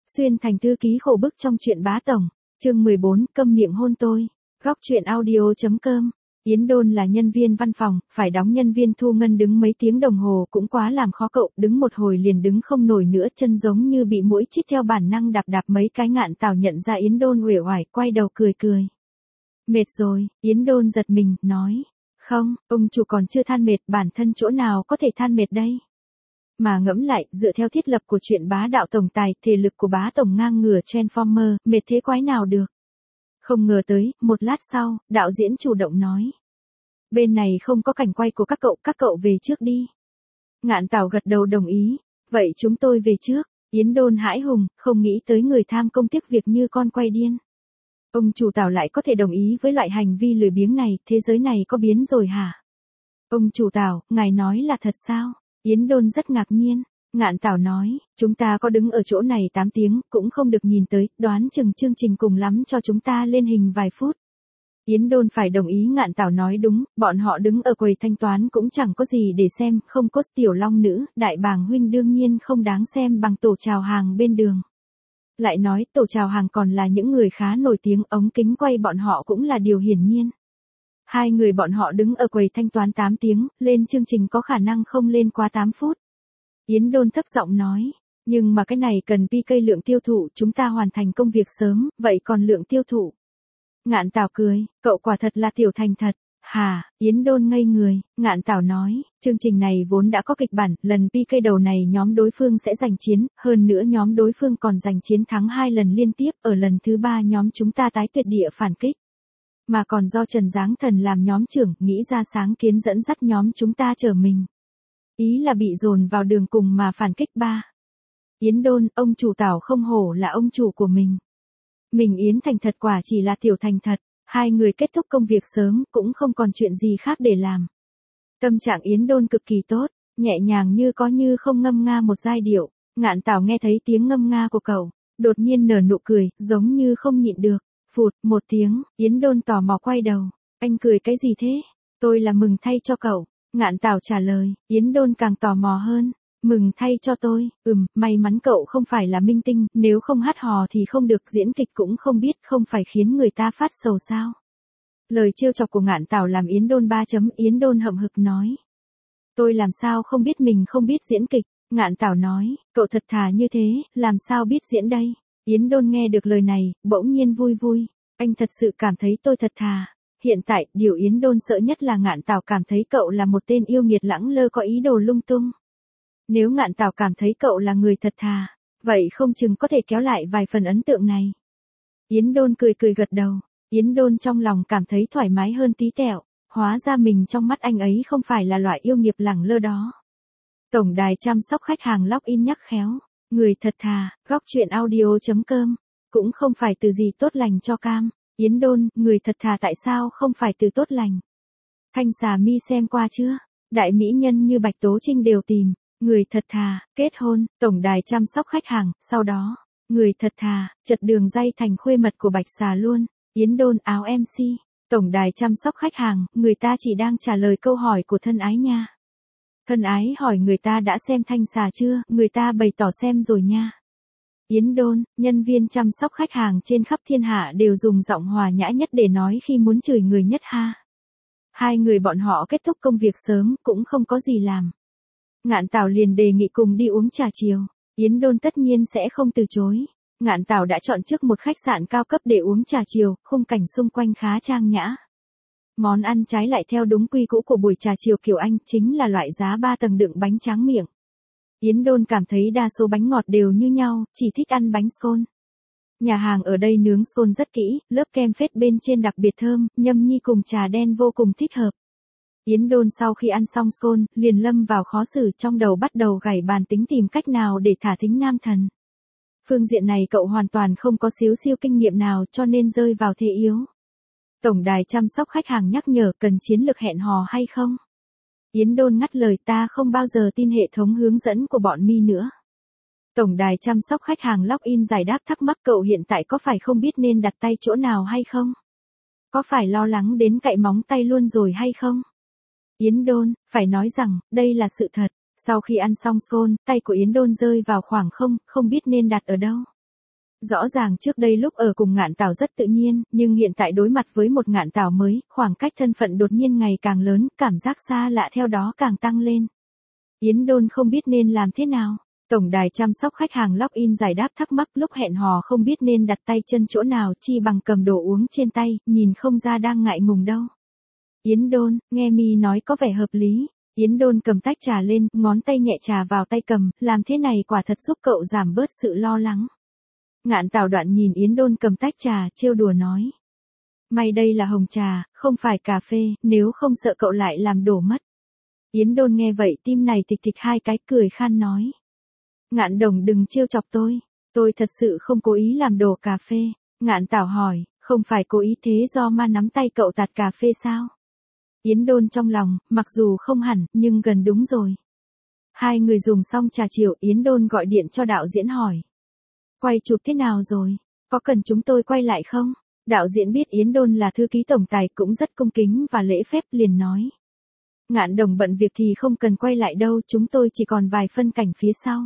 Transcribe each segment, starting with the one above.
Xuyên thành thư ký khổ bức trong truyện bá tổng. Chương 14, câm miệng hôn tôi. Góc truyện audio.com. Yến Đôn là nhân viên văn phòng, phải đóng nhân viên thu ngân đứng mấy tiếng đồng hồ cũng quá làm khó cậu, đứng một hồi liền đứng không nổi nữa, chân giống như bị muỗi chích theo bản năng đạp đạp mấy cái. Ngạn Tảo nhận ra Yến Đôn uể oải, quay đầu cười cười. Mệt rồi, Yến Đôn giật mình, nói. Không, ông chủ còn chưa than mệt, bản thân chỗ nào có thể than mệt đây. Mà ngẫm lại, dựa theo thiết lập của chuyện bá đạo tổng tài, thể lực của bá tổng ngang ngửa Transformer, mệt thế quái nào được. Không ngờ tới, một lát sau, đạo diễn chủ động nói. Bên này không có cảnh quay của các cậu về trước đi. Ngạn Tảo gật đầu đồng ý, vậy chúng tôi về trước. Yến Đôn hãi hùng, không nghĩ tới người tham công tiếc việc như con quay điên. Ông chủ Tảo lại có thể đồng ý với loại hành vi lười biếng này, thế giới này có biến rồi hả? Ông chủ Tảo, ngài nói là thật sao? Yến Đôn rất ngạc nhiên. Ngạn Tảo nói, chúng ta có đứng ở chỗ này 8 tiếng, cũng không được nhìn tới, đoán chừng chương trình cùng lắm cho chúng ta lên hình vài phút. Yến Đôn phải đồng ý. Ngạn Tảo nói đúng, bọn họ đứng ở quầy thanh toán cũng chẳng có gì để xem, không có tiểu long nữ, đại bàng huynh đương nhiên không đáng xem bằng tổ chào hàng bên đường. Lại nói, tổ chào hàng còn là những người khá nổi tiếng, ống kính quay bọn họ cũng là điều hiển nhiên. Hai người bọn họ đứng ở quầy thanh toán 8 tiếng, lên chương trình có khả năng không lên quá 8 phút. Yến Đôn thấp giọng nói, nhưng mà cái này cần PK lượng tiêu thụ, chúng ta hoàn thành công việc sớm, vậy còn lượng tiêu thụ. Ngạn Tảo cười, cậu quả thật là tiểu thành thật. Hà, Yến Đôn ngây người. Ngạn Tảo nói, chương trình này vốn đã có kịch bản, lần PK đầu này nhóm đối phương sẽ giành chiến, hơn nữa nhóm đối phương còn giành chiến thắng 2 lần liên tiếp, ở lần thứ 3 nhóm chúng ta tái tuyệt địa phản kích. Mà còn do Trần Giáng Thần làm nhóm trưởng, nghĩ ra sáng kiến dẫn dắt nhóm chúng ta trở mình. Ý là bị dồn vào đường cùng mà phản kích 3. Yến Đôn, ông chủ Tảo không hổ là ông chủ của mình. Mình Yến thành thật quả chỉ là tiểu thành thật. Hai người kết thúc công việc sớm, cũng không còn chuyện gì khác để làm. Tâm trạng Yến Đôn cực kỳ tốt, nhẹ nhàng như có như không ngâm nga một giai điệu. Ngạn Tảo nghe thấy tiếng ngâm nga của cậu, đột nhiên nở nụ cười, giống như không nhịn được. Phụt, một tiếng, Yến Đôn tò mò quay đầu. Anh cười cái gì thế? Tôi là mừng thay cho cậu. Ngạn Tảo trả lời. Yến Đôn càng tò mò hơn. Mừng thay cho tôi, may mắn cậu không phải là minh tinh, nếu không hát hò thì không được, diễn kịch cũng không biết, không phải khiến người ta phát sầu sao. Lời trêu chọc của Ngạn Tảo làm Yến Đôn Yến Đôn hậm hực nói. Tôi làm sao không biết mình không biết diễn kịch. Ngạn Tảo nói, cậu thật thà như thế, làm sao biết diễn đây. Yến Đôn nghe được lời này, bỗng nhiên vui vui. Anh thật sự cảm thấy tôi thật thà. Hiện tại, điều Yến Đôn sợ nhất là Ngạn Tảo cảm thấy cậu là một tên yêu nghiệt lẳng lơ có ý đồ lung tung. Nếu Ngạn Tảo cảm thấy cậu là người thật thà, vậy không chừng có thể kéo lại vài phần ấn tượng này. Yến Đôn cười cười gật đầu. Yến Đôn trong lòng cảm thấy thoải mái hơn tí tẹo. Hóa ra mình trong mắt anh ấy không phải là loại yêu nghiệt lẳng lơ đó. Tổng đài chăm sóc khách hàng login nhắc khéo. Người thật thà, góc truyện audio.com. Cũng không phải từ gì tốt lành cho cam. Yến Đôn, người thật thà tại sao không phải từ tốt lành? Thanh xà mi xem qua chưa? Đại mỹ nhân như Bạch Tố Trinh đều tìm. Người thật thà, kết hôn, tổng đài chăm sóc khách hàng, sau đó, người thật thà, chật đường dây thành khuê mật của Bạch Xà luôn. Yến Đôn áo MC, tổng đài chăm sóc khách hàng, người ta chỉ đang trả lời câu hỏi của thân ái nha. Thân ái hỏi người ta đã xem Thanh Xà chưa, người ta bày tỏ xem rồi nha. Yến Đôn, nhân viên chăm sóc khách hàng trên khắp thiên hạ đều dùng giọng hòa nhã nhất để nói khi muốn chửi người nhất ha. Hai người bọn họ kết thúc công việc sớm, cũng không có gì làm. Ngạn Tảo liền đề nghị cùng đi uống trà chiều. Yến Đôn tất nhiên sẽ không từ chối. Ngạn Tảo đã chọn trước một khách sạn cao cấp để uống trà chiều, khung cảnh xung quanh khá trang nhã. Món ăn trái lại theo đúng quy cũ của buổi trà chiều kiểu Anh, chính là loại giá 3 tầng đựng bánh tráng miệng. Yến Đôn cảm thấy đa số bánh ngọt đều như nhau, chỉ thích ăn bánh scone. Nhà hàng ở đây nướng scone rất kỹ, lớp kem phết bên trên đặc biệt thơm, nhâm nhi cùng trà đen vô cùng thích hợp. Yến Đôn sau khi ăn xong scone, liền lâm vào khó xử, trong đầu bắt đầu gảy bàn tính tìm cách nào để thả thính nam thần. Phương diện này cậu hoàn toàn không có xíu xiu kinh nghiệm nào, cho nên rơi vào thế yếu. Tổng đài chăm sóc khách hàng nhắc nhở cần chiến lược hẹn hò hay không? Yến Đôn ngắt lời, ta không bao giờ tin hệ thống hướng dẫn của bọn mi nữa. Tổng đài chăm sóc khách hàng login giải đáp thắc mắc, cậu hiện tại có phải không biết nên đặt tay chỗ nào hay không? Có phải lo lắng đến cạy móng tay luôn rồi hay không? Yến Đôn, phải nói rằng, đây là sự thật. Sau khi ăn xong scone, tay của Yến Đôn rơi vào khoảng không biết nên đặt ở đâu. Rõ ràng trước đây lúc ở cùng Ngạn Tảo rất tự nhiên, nhưng hiện tại đối mặt với một Ngạn Tảo mới, khoảng cách thân phận đột nhiên ngày càng lớn, cảm giác xa lạ theo đó càng tăng lên. Yến Đôn không biết nên làm thế nào. Tổng đài chăm sóc khách hàng login giải đáp thắc mắc lúc hẹn hò không biết nên đặt tay chân chỗ nào chi bằng cầm đồ uống trên tay, nhìn không ra đang ngại ngùng đâu. Yến Đôn, nghe mi nói có vẻ hợp lý. Yến Đôn cầm tách trà lên, ngón tay nhẹ trà vào tay cầm, làm thế này quả thật giúp cậu giảm bớt sự lo lắng. Ngạn Tảo Đoạn nhìn Yến Đôn cầm tách trà, trêu đùa nói. May đây là hồng trà, không phải cà phê, nếu không sợ cậu lại làm đổ mất. Yến Đôn nghe vậy tim này thịch thịch hai cái cười khan nói. Ngạn Đồng đừng trêu chọc tôi thật sự không cố ý làm đổ cà phê. Ngạn Tảo hỏi, không phải cố ý thế do ma nắm tay cậu tạt cà phê sao? Yến Đôn trong lòng, mặc dù không hẳn, nhưng gần đúng rồi. Hai người dùng xong trà chiều, Yến Đôn gọi điện cho đạo diễn hỏi. Quay chụp thế nào rồi? Có cần chúng tôi quay lại không? Đạo diễn biết Yến Đôn là thư ký tổng tài cũng rất cung kính và lễ phép liền nói. Ngạn Đồng bận việc thì không cần quay lại đâu, chúng tôi chỉ còn vài phân cảnh phía sau.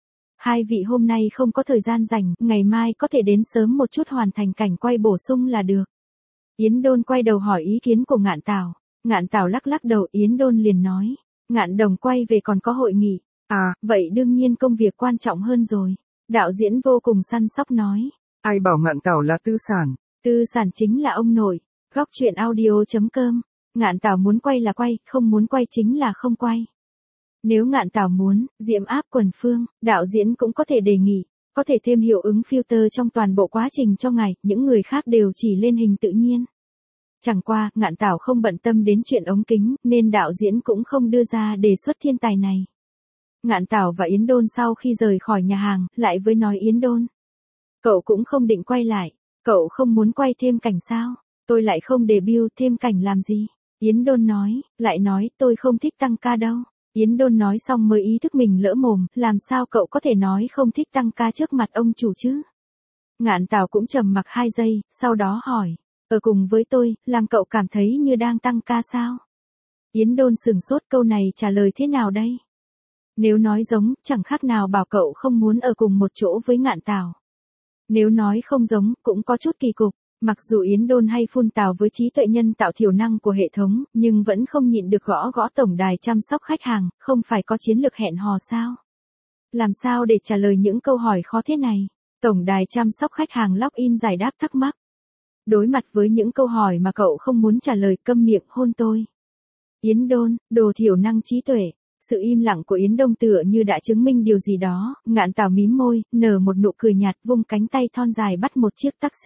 Hai vị hôm nay không có thời gian rảnh, ngày mai có thể đến sớm một chút hoàn thành cảnh quay bổ sung là được. Yến Đôn quay đầu hỏi ý kiến của Ngạn Tảo. Ngạn Tảo lắc lắc đầu, Yến Đôn liền nói. Ngạn Đồng quay về còn có hội nghị. À, vậy đương nhiên công việc quan trọng hơn rồi. Đạo diễn vô cùng săn sóc nói. Ai bảo Ngạn Tảo là tư sản? Tư sản chính là ông nội. Góc truyện audio.com. Ngạn Tảo muốn quay là quay, không muốn quay chính là không quay. Nếu Ngạn Tảo muốn, diễm áp quần phương, đạo diễn cũng có thể đề nghị, có thể thêm hiệu ứng filter trong toàn bộ quá trình cho ngài, những người khác đều chỉ lên hình tự nhiên. Chẳng qua, Ngạn Tảo không bận tâm đến chuyện ống kính, nên đạo diễn cũng không đưa ra đề xuất thiên tài này. Ngạn Tảo và Yến Đôn sau khi rời khỏi nhà hàng, lại với nói Yến Đôn. Cậu cũng không định quay lại, cậu không muốn quay thêm cảnh sao? Tôi lại không debut thêm cảnh làm gì? Yến Đôn nói, lại nói tôi không thích tăng ca đâu. Yến Đôn nói xong mới ý thức mình lỡ mồm, làm sao cậu có thể nói không thích tăng ca trước mặt ông chủ chứ? Ngạn Tảo cũng trầm mặc 2 giây, sau đó hỏi, ở cùng với tôi, làm cậu cảm thấy như đang tăng ca sao? Yến Đôn sửng sốt câu này trả lời thế nào đây? Nếu nói giống, chẳng khác nào bảo cậu không muốn ở cùng một chỗ với Ngạn Tảo. Nếu nói không giống, cũng có chút kỳ cục. Mặc dù Yến Đôn hay phun tào với trí tuệ nhân tạo thiểu năng của hệ thống, nhưng vẫn không nhịn được gõ tổng đài chăm sóc khách hàng, không phải có chiến lược hẹn hò sao? Làm sao để trả lời những câu hỏi khó thế này? Tổng đài chăm sóc khách hàng login giải đáp thắc mắc. Đối mặt với những câu hỏi mà cậu không muốn trả lời, câm miệng hôn tôi. Yến Đôn, đồ thiểu năng trí tuệ. Sự im lặng của Yến Đông tựa như đã chứng minh điều gì đó. Ngạn Tảo mím môi, nở một nụ cười nhạt, vung cánh tay thon dài bắt một chiếc taxi.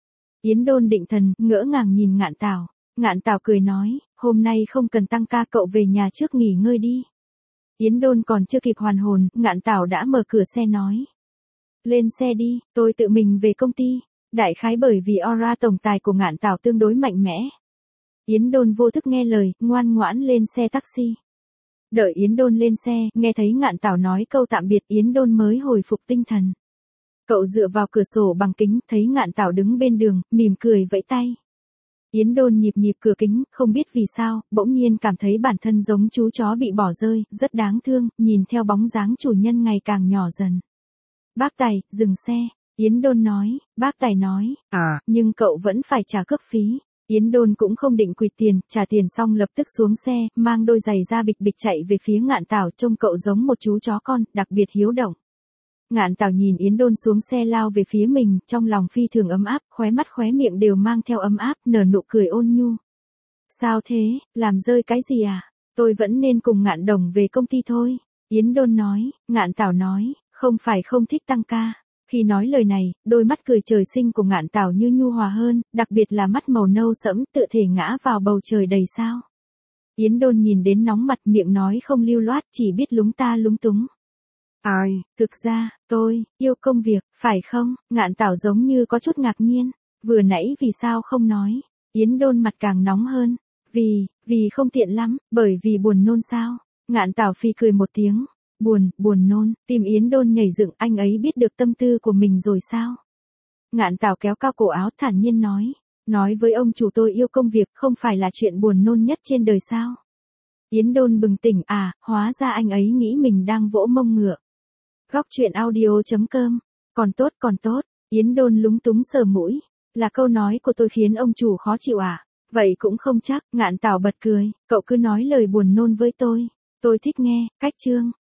Yến Đôn định thần, ngỡ ngàng nhìn Ngạn Tảo. Ngạn Tảo cười nói, hôm nay không cần tăng ca, cậu về nhà trước nghỉ ngơi đi. Yến Đôn còn chưa kịp hoàn hồn, Ngạn Tảo đã mở cửa xe nói. Lên xe đi, tôi tự mình về công ty. Đại khái bởi vì aura tổng tài của Ngạn Tảo tương đối mạnh mẽ. Yến Đôn vô thức nghe lời, ngoan ngoãn lên xe taxi. Đợi Yến Đôn lên xe, nghe thấy Ngạn Tảo nói câu tạm biệt, Yến Đôn mới hồi phục tinh thần. Cậu dựa vào cửa sổ bằng kính, thấy Ngạn Tảo đứng bên đường, mỉm cười vẫy tay. Yến Đôn nhịp cửa kính, không biết vì sao, bỗng nhiên cảm thấy bản thân giống chú chó bị bỏ rơi, rất đáng thương, nhìn theo bóng dáng chủ nhân ngày càng nhỏ dần. Bác Tài, dừng xe. Yến Đôn nói, bác Tài nói, nhưng cậu vẫn phải trả cước phí. Yến Đôn cũng không định quỵt tiền, trả tiền xong lập tức xuống xe, mang đôi giày da bịch bịch chạy về phía Ngạn Tảo, trông cậu giống một chú chó con, đặc biệt hiếu động. Ngạn Tảo nhìn Yến Đôn xuống xe lao về phía mình, trong lòng phi thường ấm áp, khóe mắt khóe miệng đều mang theo ấm áp, nở nụ cười ôn nhu. Sao thế, làm rơi cái gì à? Tôi vẫn nên cùng Ngạn Đồng về công ty thôi. Yến Đôn nói, Ngạn Tảo nói, không phải không thích tăng ca. Khi nói lời này, đôi mắt cười trời sinh của Ngạn Tảo như nhu hòa hơn, đặc biệt là mắt màu nâu sẫm tựa thể ngã vào bầu trời đầy sao. Yến Đôn nhìn đến nóng mặt, miệng nói không lưu loát, chỉ biết lúng ta lúng túng. Ai, thực ra, tôi, yêu công việc, phải không? Ngạn Tảo giống như có chút ngạc nhiên. Vừa nãy vì sao không nói? Yến Đôn mặt càng nóng hơn. Vì không tiện lắm, bởi vì buồn nôn sao? Ngạn Tảo phì cười một tiếng. Buồn nôn, tim Yến Đôn nhảy dựng, anh ấy biết được tâm tư của mình rồi sao? Ngạn Tảo kéo cao cổ áo thản nhiên nói với ông chủ tôi yêu công việc không phải là chuyện buồn nôn nhất trên đời sao? Yến Đôn bừng tỉnh, hóa ra anh ấy nghĩ mình đang vỗ mông ngựa. Góc truyện audio.com, còn tốt, Yến Đôn lúng túng sờ mũi. Là câu nói của tôi khiến ông chủ khó chịu à? Vậy cũng không chắc, Ngạn Tảo bật cười, cậu cứ nói lời buồn nôn với tôi thích nghe, cách chương.